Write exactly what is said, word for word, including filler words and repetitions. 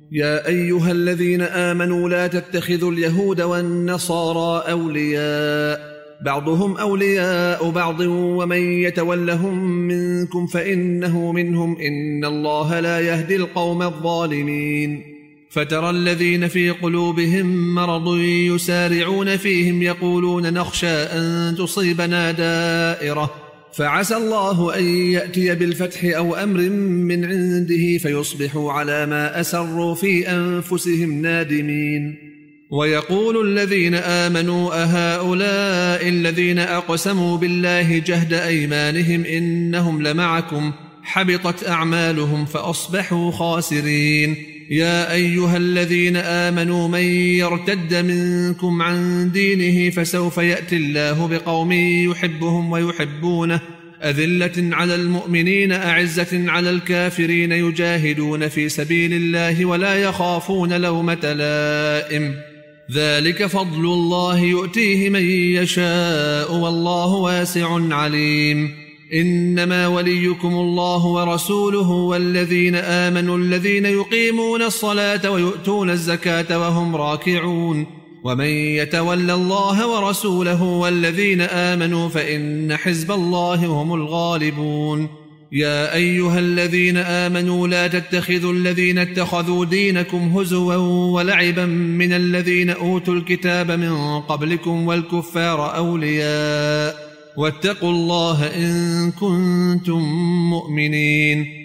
يا أيها الذين آمنوا لا تتخذوا اليهود والنصارى أولياء بعضهم أولياء بعض ومن يتولهم منكم فإنه منهم إن الله لا يهدي القوم الظالمين. فترى الذين في قلوبهم مرض يسارعون فيهم يقولون نخشى أن تصيبنا دائرة فعسى الله أن يأتي بالفتح أو أمر من عنده فيصبحوا على ما أسروا في أنفسهم نادمين. ويقول الذين آمنوا أهؤلاء الذين أقسموا بالله جهد أيمانهم إنهم لمعكم حبطت أعمالهم فأصبحوا خاسرين. يا أيها الذين آمنوا من يرتد منكم عن دينه فسوف يأتي الله بقوم يحبهم ويحبونه أذلة على المؤمنين أعزة على الكافرين يجاهدون في سبيل الله ولا يخافون لومة لائم ذلك فضل الله يؤتيه من يشاء والله واسع عليم. إنما وليكم الله ورسوله والذين آمنوا الذين يقيمون الصلاة ويؤتون الزكاة وهم راكعون ومن يتول الله ورسوله والذين آمنوا فإن حزب الله هم الغالبون. يا أيها الذين آمنوا لا تتخذوا الذين اتخذوا دينكم هزوا ولعبا من الذين أوتوا الكتاب من قبلكم والكفار أولياء واتقوا الله إن كنتم مؤمنين.